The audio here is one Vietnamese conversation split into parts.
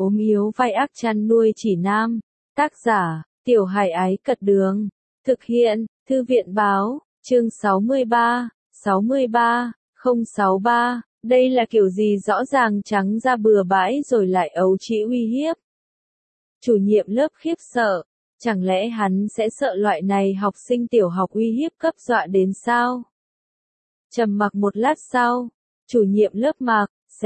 ốm yếu vai ác chăn nuôi chỉ nam. Tác giả, Tiểu Hải Ái Cật Đường. Thực hiện, Thư viện Báo, chương 63, 063. Đây là kiểu gì rõ ràng trắng ra bừa bãi rồi lại ấu trĩ uy hiếp. Chủ nhiệm lớp khiếp sợ, chẳng lẽ hắn sẽ sợ loại này học sinh tiểu học uy hiếp cấp dọa đến sao? Trầm mặc một lát sau, chủ nhiệm lớp Mạc,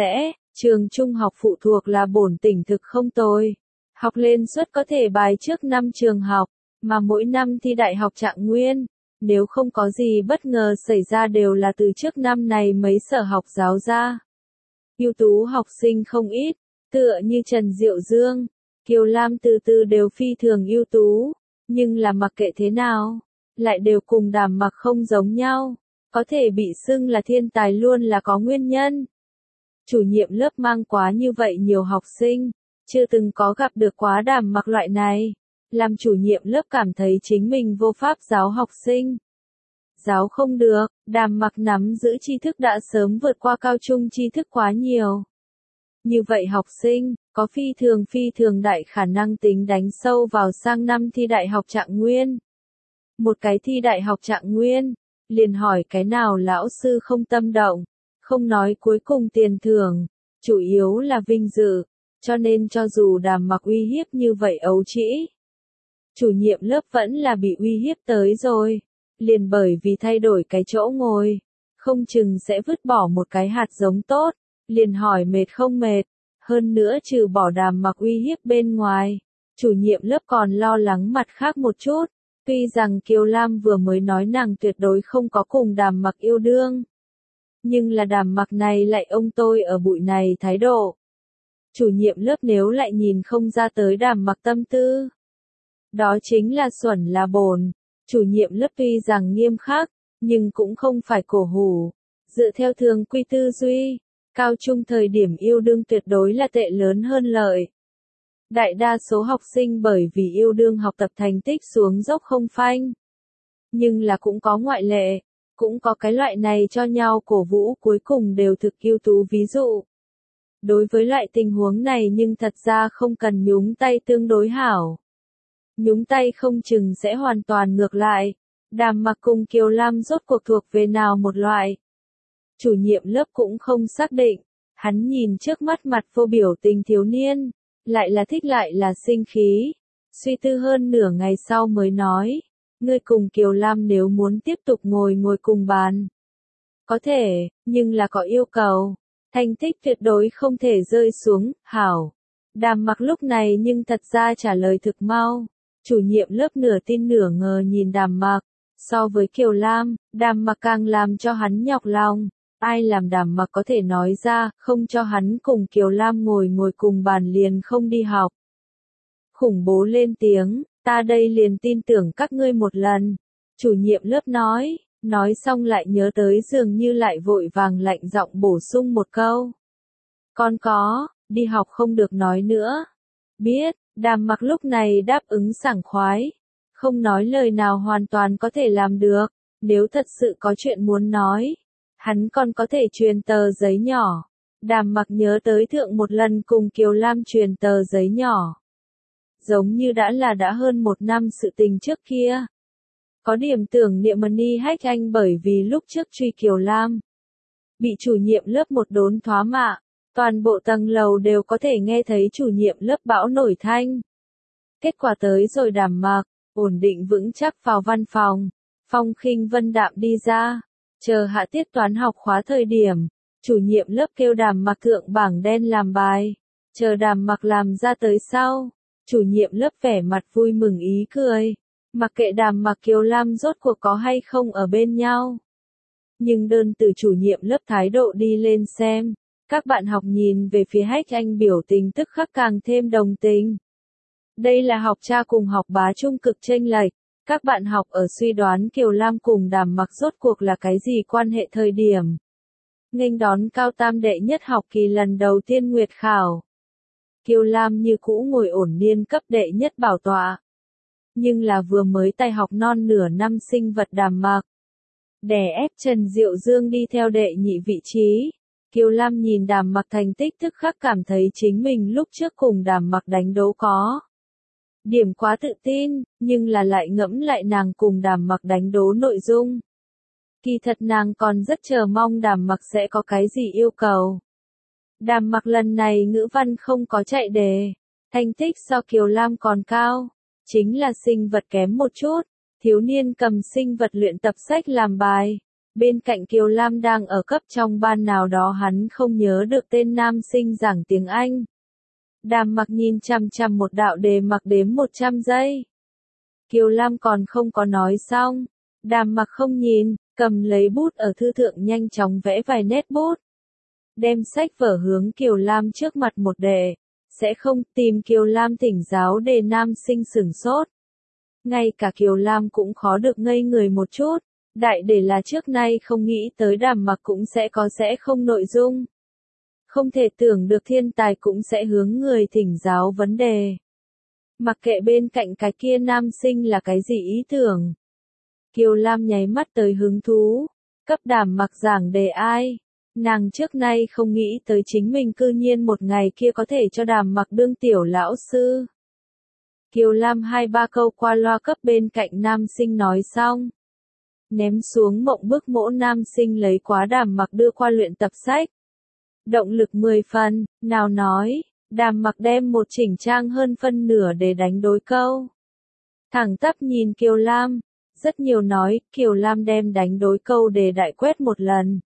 trường trung học phụ thuộc là bổn tỉnh thực không tồi. Học lên suất có thể bài trước 5 trường học, mà mỗi năm thi đại học trạng nguyên. Nếu không có gì bất ngờ xảy ra đều là từ trước năm này mấy sở học giáo ra. Ưu tú học sinh không ít, tựa như Trần Diệu Dương, Kiều Lam từ từ đều phi thường ưu tú, nhưng là mặc kệ thế nào, lại đều cùng Đàm Mặc không giống nhau, có thể bị xưng là thiên tài luôn là có nguyên nhân. Chủ nhiệm lớp mang quá như vậy nhiều học sinh, chưa từng có gặp được quá Đàm Mặc loại này, làm chủ nhiệm lớp cảm thấy chính mình vô pháp giáo học sinh. Giáo không được, Đàm Mặc nắm giữ tri thức đã sớm vượt qua cao trung tri thức quá nhiều. Như vậy học sinh, có phi thường đại khả năng tính đánh sâu vào sang năm thi đại học trạng nguyên. Một cái thi đại học trạng nguyên, liền hỏi cái nào lão sư không tâm động, không nói cuối cùng tiền thưởng, chủ yếu là vinh dự, cho nên cho dù Đàm Mặc uy hiếp như vậy ấu trĩ, chủ nhiệm lớp vẫn là bị uy hiếp tới rồi, liền bởi vì thay đổi cái chỗ ngồi, không chừng sẽ vứt bỏ một cái hạt giống tốt, liền hỏi mệt không mệt, hơn nữa trừ bỏ Đàm Mặc uy hiếp bên ngoài, chủ nhiệm lớp còn lo lắng mặt khác một chút, tuy rằng Kiều Lam vừa mới nói nàng tuyệt đối không có cùng Đàm Mặc yêu đương, nhưng là Đàm Mặc này lại ông tôi ở bụi này thái độ. Chủ nhiệm lớp nếu lại nhìn không ra tới Đàm Mặc tâm tư, đó chính là xuẩn là bồn. Chủ nhiệm lớp tuy rằng nghiêm khắc, nhưng cũng không phải cổ hủ. Dựa theo thường quy tư duy, cao trung thời điểm yêu đương tuyệt đối là tệ lớn hơn lợi. Đại đa số học sinh bởi vì yêu đương học tập thành tích xuống dốc không phanh. Nhưng là cũng có ngoại lệ, cũng có cái loại này cho nhau cổ vũ cuối cùng đều thực ưu tú ví dụ. Đối với loại tình huống này nhưng thật ra không cần nhúng tay tương đối hảo. Nhúng tay không chừng sẽ hoàn toàn ngược lại. Đàm Mặc cùng Kiều Lam rốt cuộc thuộc về nào một loại. Chủ nhiệm lớp cũng không xác định, hắn nhìn trước mắt mặt vô biểu tình thiếu niên, lại là thích lại là sinh khí. Suy tư hơn nửa ngày sau mới nói, ngươi cùng Kiều Lam nếu muốn tiếp tục ngồi cùng bàn. Có thể, nhưng là có yêu cầu, thành tích tuyệt đối không thể rơi xuống, hảo. Đàm Mặc lúc này nhưng thật ra trả lời thực mau. Chủ nhiệm lớp nửa tin nửa ngờ nhìn Đàm Mặc, so với Kiều Lam, Đàm Mặc càng làm cho hắn nhọc lòng, ai làm Đàm Mặc có thể nói ra, không cho hắn cùng Kiều Lam ngồi cùng bàn liền không đi học. Khủng bố lên tiếng, ta đây liền tin tưởng các ngươi một lần, chủ nhiệm lớp nói xong lại nhớ tới dường như lại vội vàng lạnh giọng bổ sung một câu. Con có, đi học không được nói nữa. Biết. Đàm Mặc lúc này đáp ứng sảng khoái, không nói lời nào hoàn toàn có thể làm được, nếu thật sự có chuyện muốn nói, hắn còn có thể truyền tờ giấy nhỏ. Đàm Mặc nhớ tới thượng một lần cùng Kiều Lam truyền tờ giấy nhỏ. Giống như đã hơn một năm sự tình trước kia. Có điểm tưởng niệm Money Hack Anh bởi vì lúc trước truy Kiều Lam, bị chủ nhiệm lớp một đốn thoá mạ. Toàn bộ tầng lầu đều có thể nghe thấy chủ nhiệm lớp bão nổi thanh. Kết quả tới rồi Đàm Mặc, ổn định vững chắc vào văn phòng. Phong Khinh Vân đạm đi ra. Chờ hạ tiết toán học khóa thời điểm. Chủ nhiệm lớp kêu Đàm Mặc thượng bảng đen làm bài. Chờ Đàm Mặc làm ra tới sau. Chủ nhiệm lớp vẻ mặt vui mừng ý cười. Mặc kệ Đàm Mặc Kiều Lam rốt cuộc có hay không ở bên nhau. Nhưng đơn từ chủ nhiệm lớp thái độ đi lên xem. Các bạn học nhìn về phía Hách Anh biểu tình tức khắc càng thêm đồng tình. Đây là học cha cùng học bá trung cực chênh lệch. Các bạn học ở suy đoán Kiều Lam cùng Đàm Mặc rốt cuộc là cái gì quan hệ thời điểm. Nghênh đón cao tam đệ nhất học kỳ lần đầu tiên nguyệt khảo. Kiều Lam như cũ ngồi ổn niên cấp đệ nhất bảo tọa. Nhưng là vừa mới tay học non nửa năm sinh vật Đàm Mặc. Đè ép Trần Diệu Dương đi theo đệ nhị vị trí. Kiều Lam nhìn Đàm Mặc thành tích tức khắc cảm thấy chính mình lúc trước cùng Đàm Mặc đánh đấu có điểm quá tự tin, nhưng là lại ngẫm lại nàng cùng Đàm Mặc đánh đố nội dung. Kỳ thật nàng còn rất chờ mong Đàm Mặc sẽ có cái gì yêu cầu. Đàm Mặc lần này ngữ văn không có chạy đề, thành tích so Kiều Lam còn cao, chính là sinh vật kém một chút, thiếu niên cầm sinh vật luyện tập sách làm bài. Bên cạnh Kiều Lam đang ở cấp trong ban nào đó hắn không nhớ được tên nam sinh giảng tiếng Anh. Đàm Mặc nhìn chằm chằm một đạo đề mặc đếm 100 giây. Kiều Lam còn không có nói xong. Đàm Mặc không nhìn, cầm lấy bút ở thư thượng nhanh chóng vẽ vài nét bút. Đem sách vở hướng Kiều Lam trước mặt một đề. Sẽ không tìm Kiều Lam thỉnh giáo đề nam sinh sửng sốt. Ngay cả Kiều Lam cũng khó được ngây người một chút. Đại để là trước nay không nghĩ tới Đàm Mặc cũng sẽ không nội dung. Không thể tưởng được thiên tài cũng sẽ hướng người thỉnh giáo vấn đề. Mặc kệ bên cạnh cái kia nam sinh là cái gì ý tưởng. Kiều Lam nháy mắt tới hứng thú. Cấp Đàm Mặc giảng đề ai. Nàng trước nay không nghĩ tới chính mình cư nhiên một ngày kia có thể cho Đàm Mặc đương tiểu lão sư. Kiều Lam 2-3 câu qua loa cấp bên cạnh nam sinh nói xong. Ném xuống mộng bức mỗ nam sinh lấy quá Đàm Mặc đưa qua luyện tập sách. Động lực 10 phần, nào nói, Đàm Mặc đem một chỉnh trang hơn phân nửa để đánh đối câu. Thẳng tắp nhìn Kiều Lam, rất nhiều nói, Kiều Lam đem đánh đối câu để đại quét một lần.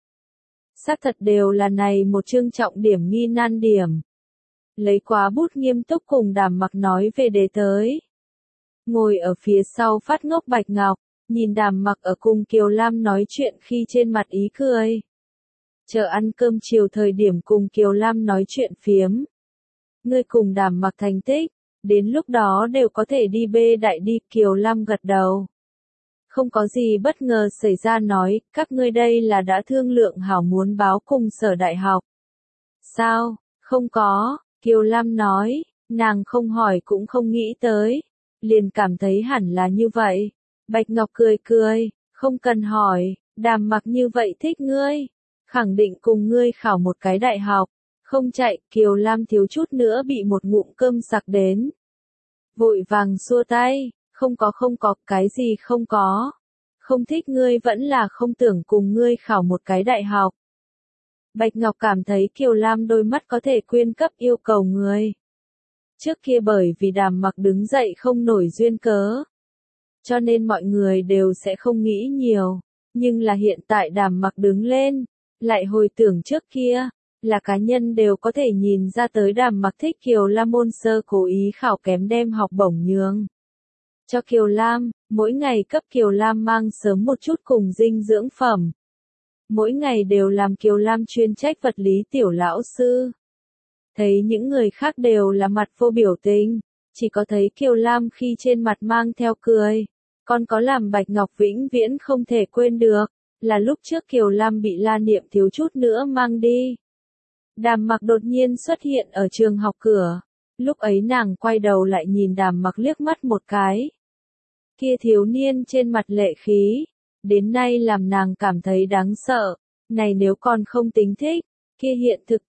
Xác thật đều là này một chương trọng điểm nghi nan điểm. Lấy quá bút nghiêm túc cùng Đàm Mặc nói về đề tới. Ngồi ở phía sau phát ngốc Bạch Ngọc. Nhìn Đàm Mặc ở cùng Kiều Lam nói chuyện khi trên mặt ý cười. Chờ ăn cơm chiều thời điểm cùng Kiều Lam nói chuyện phiếm. Ngươi cùng Đàm Mặc thành tích, đến lúc đó đều có thể đi bê đại đi. Kiều Lam gật đầu. Không có gì bất ngờ xảy ra nói, các ngươi đây là đã thương lượng hảo muốn báo cùng sở đại học. Sao, không có, Kiều Lam nói, nàng không hỏi cũng không nghĩ tới. Liền cảm thấy hẳn là như vậy. Bạch Ngọc cười cười, không cần hỏi, Đàm Mặc như vậy thích ngươi, khẳng định cùng ngươi khảo một cái đại học, không chạy. Kiều Lam thiếu chút nữa bị một ngụm cơm sặc đến. Vội vàng xua tay, không có, cái gì không có, không thích ngươi vẫn là không tưởng cùng ngươi khảo một cái đại học. Bạch Ngọc cảm thấy Kiều Lam đôi mắt có thể quyên cấp yêu cầu người. Trước kia bởi vì Đàm Mặc đứng dậy không nổi duyên cớ. Cho nên mọi người đều sẽ không nghĩ nhiều, nhưng là hiện tại Đàm Mặc đứng lên, lại hồi tưởng trước kia, là cá nhân đều có thể nhìn ra tới Đàm Mặc thích Kiều Lam môn sơ cố ý khảo kém đem học bổng nhường cho Kiều Lam, mỗi ngày cấp Kiều Lam mang sớm một chút cùng dinh dưỡng phẩm. Mỗi ngày đều làm Kiều Lam chuyên trách vật lý tiểu lão sư. Thấy những người khác đều là mặt vô biểu tình. Chỉ có thấy Kiều Lam khi trên mặt mang theo cười. Còn có làm Bạch Ngọc vĩnh viễn không thể quên được. Là lúc trước Kiều Lam bị La Niệm thiếu chút nữa mang đi. Đàm Mặc đột nhiên xuất hiện ở trường học cửa. Lúc ấy nàng quay đầu lại nhìn Đàm Mặc liếc mắt một cái. Kia thiếu niên trên mặt lệ khí. Đến nay làm nàng cảm thấy đáng sợ. Này nếu còn không tính thích. Kia hiện thực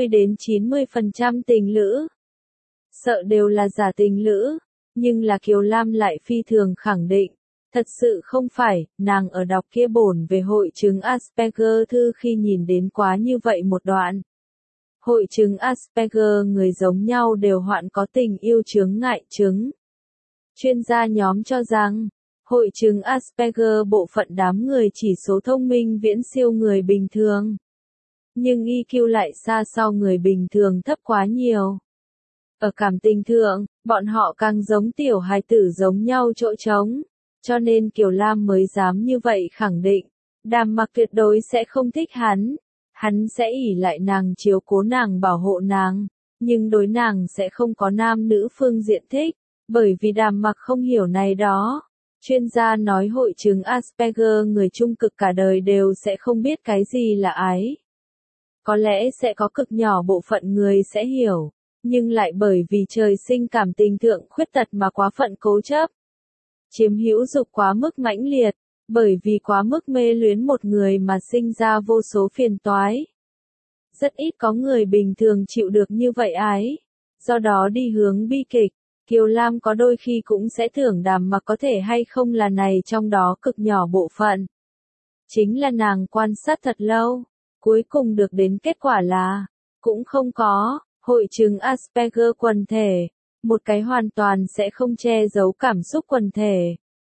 80-90% tình lữ. Sợ đều là giả tình lữ, nhưng là Kiều Lam lại phi thường khẳng định. Thật sự không phải, nàng ở đọc kia bổn về hội chứng Asperger thư khi nhìn đến quá như vậy một đoạn. Hội chứng Asperger người giống nhau đều hoạn có tình yêu chướng ngại chứng. Chuyên gia nhóm cho rằng, hội chứng Asperger bộ phận đám người chỉ số thông minh viễn siêu người bình thường. Nhưng EQ lại xa so người bình thường thấp quá nhiều. Ở cảm tình thượng, bọn họ càng giống tiểu hài tử giống nhau chỗ trống. Cho nên Kiều Lam mới dám như vậy khẳng định. Đàm Mặc tuyệt đối sẽ không thích hắn. Hắn sẽ ỷ lại nàng chiếu cố nàng bảo hộ nàng. Nhưng đối nàng sẽ không có nam nữ phương diện thích. Bởi vì Đàm Mặc không hiểu này đó. Chuyên gia nói hội chứng Asperger người trung cực cả đời đều sẽ không biết cái gì là ái. Có lẽ sẽ có cực nhỏ bộ phận người sẽ hiểu. Nhưng lại bởi vì trời sinh cảm tình thượng khuyết tật mà quá phận cố chấp. Chiếm hữu dục quá mức mãnh liệt, bởi vì quá mức mê luyến một người mà sinh ra vô số phiền toái. Rất ít có người bình thường chịu được như vậy ái. Do đó đi hướng bi kịch, Kiều Lam có đôi khi cũng sẽ tưởng Đàm Mặc có thể hay không là này trong đó cực nhỏ bộ phận. Chính là nàng quan sát thật lâu, cuối cùng được đến kết quả là, cũng không có, hội chứng Asperger quần thể, một cái hoàn toàn sẽ không che giấu cảm xúc quần thể.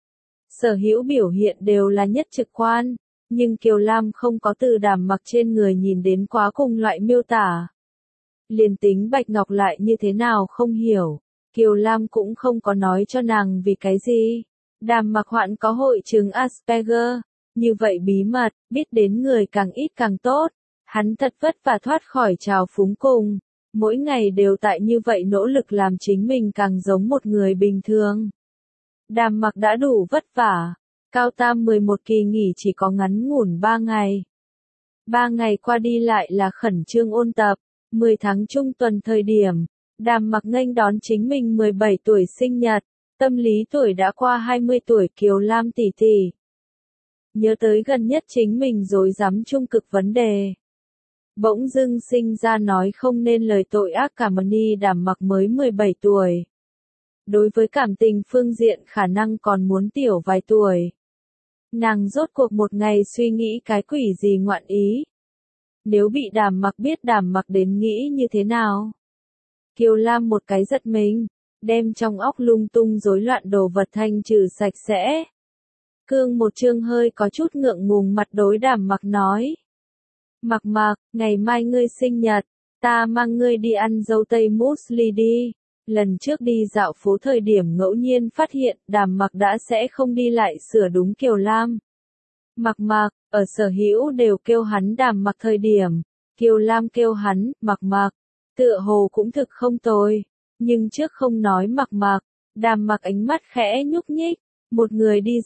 Sở hữu biểu hiện đều là nhất trực quan, nhưng Kiều Lam không có từ Đàm Mặc trên người nhìn đến quá cùng loại miêu tả. Liền tính Bạch Ngọc lại như thế nào không hiểu, Kiều Lam cũng không có nói cho nàng vì cái gì. Đàm Mặc hoạn có hội chứng Asperger, như vậy bí mật, biết đến người càng ít càng tốt. Hắn thật vất vả thoát khỏi trào phúng cùng, mỗi ngày đều tại như vậy nỗ lực làm chính mình càng giống một người bình thường. Đàm Mặc đã đủ vất vả, cao tam 11 kỳ nghỉ chỉ có ngắn ngủn 3 ngày. 3 ngày qua đi lại là khẩn trương ôn tập, 10 tháng trung tuần thời điểm, Đàm Mặc nghênh đón chính mình 17 tuổi sinh nhật, tâm lý tuổi đã qua 20 tuổi Kiều Lam tỷ tỷ. Nhớ tới gần nhất chính mình rối rắm trung cực vấn đề. Bỗng dưng sinh ra nói không nên lời tội ác cảm ơn y Đàm Mặc mới 17 tuổi. Đối với cảm tình phương diện khả năng còn muốn tiểu vài tuổi. Nàng rốt cuộc một ngày suy nghĩ cái quỷ gì ngoạn ý. Nếu bị Đàm Mặc biết Đàm Mặc đến nghĩ như thế nào? Kiều Lam một cái giật mình, đem trong óc lung tung rối loạn đồ vật thanh trừ sạch sẽ. Cương một chương hơi có chút ngượng ngùng mặt đối Đàm Mặc nói. Mặc Mặc, ngày mai ngươi sinh nhật, ta mang ngươi đi ăn dâu tây muesli đi. Lần trước đi dạo phố thời điểm ngẫu nhiên phát hiện Đàm Mặc đã sẽ không đi lại sửa đúng Kiều Lam. Mặc Mặc, ở sở hữu đều kêu hắn Đàm Mặc thời điểm, Kiều Lam kêu hắn, Mặc Mặc, tựa hồ cũng thực không tồi, nhưng trước không nói Mặc Mặc, Đàm Mặc ánh mắt khẽ nhúc nhích, một người đi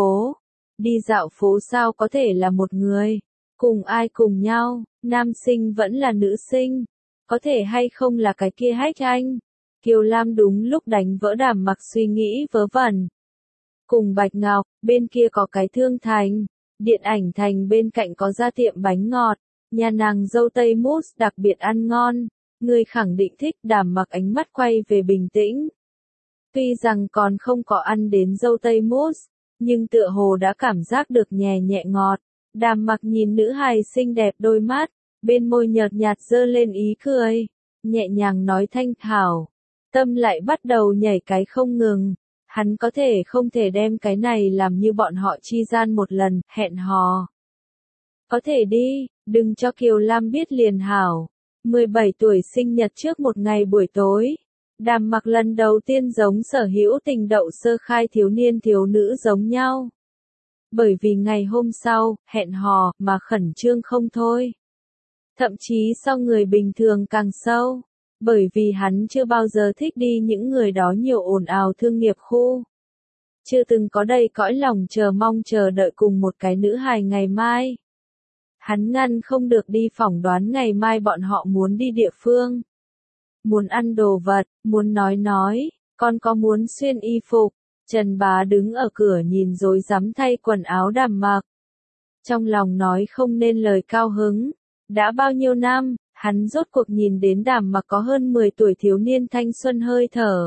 dạo phố sao có thể là một người, cùng ai cùng nhau, nam sinh vẫn là nữ sinh, có thể hay không là cái kia hách anh. Kiều Lam đúng lúc đánh vỡ Đàm Mặc suy nghĩ vớ vẩn. Cùng Bạch Ngọc, bên kia có cái thương thành, điện ảnh thành bên cạnh có ra tiệm bánh ngọt, nhà nàng dâu tây mousse đặc biệt ăn ngon, người khẳng định thích. Đàm Mặc ánh mắt quay về bình tĩnh. Tuy rằng còn không có ăn đến dâu tây mousse, nhưng tựa hồ đã cảm giác được nhẹ nhẹ ngọt. Đàm Mặc nhìn nữ hài xinh đẹp đôi mắt, bên môi nhợt nhạt dơ lên ý cười, nhẹ nhàng nói thanh thảo. Tâm lại bắt đầu nhảy cái không ngừng, hắn có thể không thể đem cái này làm như bọn họ chi gian một lần, hẹn hò. Có thể đi, đừng cho Kiều Lam biết liền hảo. 17 tuổi sinh nhật trước một ngày buổi tối, Đàm Mặc lần đầu tiên giống sở hữu tình đậu sơ khai thiếu niên thiếu nữ giống nhau. Bởi vì ngày hôm sau, hẹn hò, mà khẩn trương không thôi. Thậm chí so người bình thường càng sâu. Bởi vì hắn chưa bao giờ thích đi những người đó nhiều ồn ào thương nghiệp khu. Chưa từng có đầy cõi lòng chờ mong chờ đợi cùng một cái nữ hài ngày mai. Hắn ngăn không được đi phỏng đoán ngày mai bọn họ muốn đi địa phương. Muốn ăn đồ vật, muốn nói, còn có muốn xuyên y phục. Trần Bá đứng ở cửa nhìn rối rắm thay quần áo Đàm Mặc. Trong lòng nói không nên lời cao hứng. Đã bao nhiêu năm, hắn rốt cuộc nhìn đến Đàm Mặc có hơn 10 tuổi thiếu niên thanh xuân hơi thở.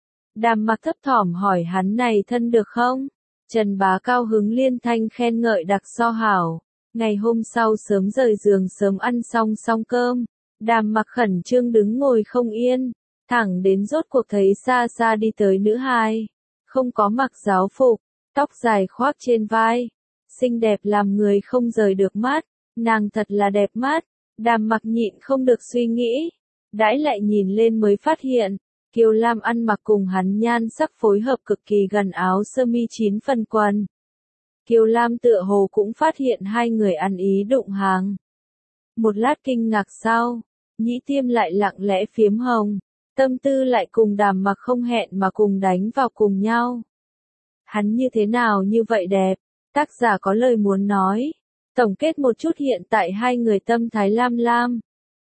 Đàm Mặc thấp thỏm hỏi hắn này thân được không? Trần Bá cao hứng liên thanh khen ngợi đặc so hảo. Ngày hôm sau sớm rời giường sớm ăn xong cơm. Đàm Mặc khẩn trương đứng ngồi không yên. Thẳng đến rốt cuộc thấy xa xa đi tới nữ hài. Không có mặc giáo phục, tóc dài khoác trên vai. Xinh đẹp làm người không rời được mắt. Nàng thật là đẹp mắt. Đàm Mặc nhịn không được suy nghĩ. Đãi lại nhìn lên mới phát hiện. Kiều Lam ăn mặc cùng hắn nhan sắc phối hợp cực kỳ gần áo sơ mi 9 phần quần. Kiều Lam tựa hồ cũng phát hiện hai người ăn ý đụng hàng. Một lát kinh ngạc sau, nhĩ tiêm lại lặng lẽ phiếm hồng. Tâm tư lại cùng Đàm Mặc không hẹn mà cùng đánh vào cùng nhau. Hắn như thế nào như vậy đẹp? Tác giả có lời muốn nói. Tổng kết một chút hiện tại hai người tâm thái lam.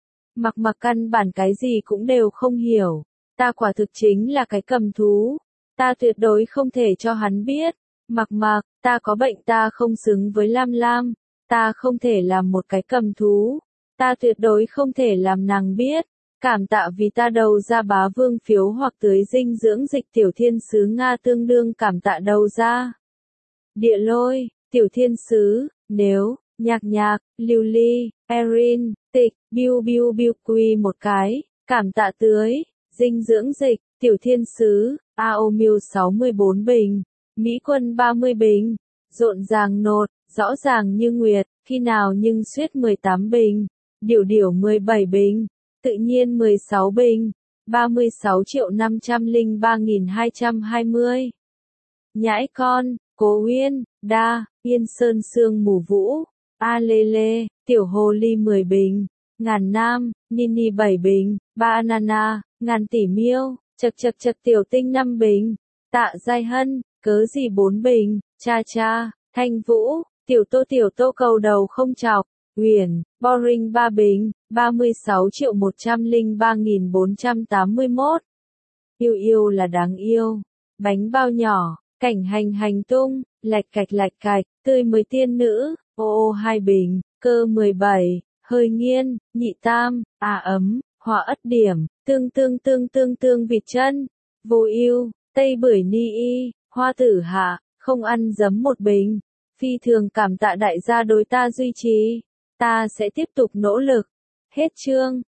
Mặc căn bản cái gì cũng đều không hiểu. Ta quả thực chính là cái cầm thú. Ta tuyệt đối không thể cho hắn biết. Mặc, ta có bệnh ta không xứng với lam. Ta không thể làm một cái cầm thú. Ta tuyệt đối không thể làm nàng biết. Cảm tạ vì ta đầu ra bá vương phiếu hoặc tưới dinh dưỡng dịch tiểu thiên sứ Nga tương đương cảm tạ đầu ra. Địa lôi, tiểu thiên sứ, nếu, nhạc nhạc, lưu ly, Erin, tịch, biu biu biu quy một cái, cảm tạ tưới, dinh dưỡng dịch, tiểu thiên sứ, Aomiu 64 bình, Mỹ quân 30 bình, rộn ràng nột, rõ ràng như nguyệt, khi nào nhưng suyết 18 bình, điểu điểu 17 bình, tự nhiên 16 bình, 36.503.220. Nhãi con, Cố Uyên, Đa, Yên Sơn Sương Mù Vũ, A Lê Lê, Tiểu Hồ Ly 10 bình, Ngàn Nam, Nini 7 bình, Banana, Ngàn Tỷ Miêu, chật chật chật Tiểu Tinh 5 bình, Tạ Giai Hân, cớ gì 4 bình, Cha Cha, Thanh Vũ, Tiểu Tô cầu đầu không chọc, Huyền, Boring 3 bình, 36.103.481. Yêu yêu là đáng yêu. Bánh bao nhỏ, cảnh hành hành tung, lạch cạch, tươi mới tiên nữ, ô 2 bình, cơ 17, hơi nghiên, nhị tam, ấm, hoa ất điểm, tương vịt chân, vô yêu, tây bưởi ni y, hoa tử hạ, không ăn giấm 1 bình. Phi thường cảm tạ đại gia đối ta duy trì. Ta sẽ tiếp tục nỗ lực. Hết chương.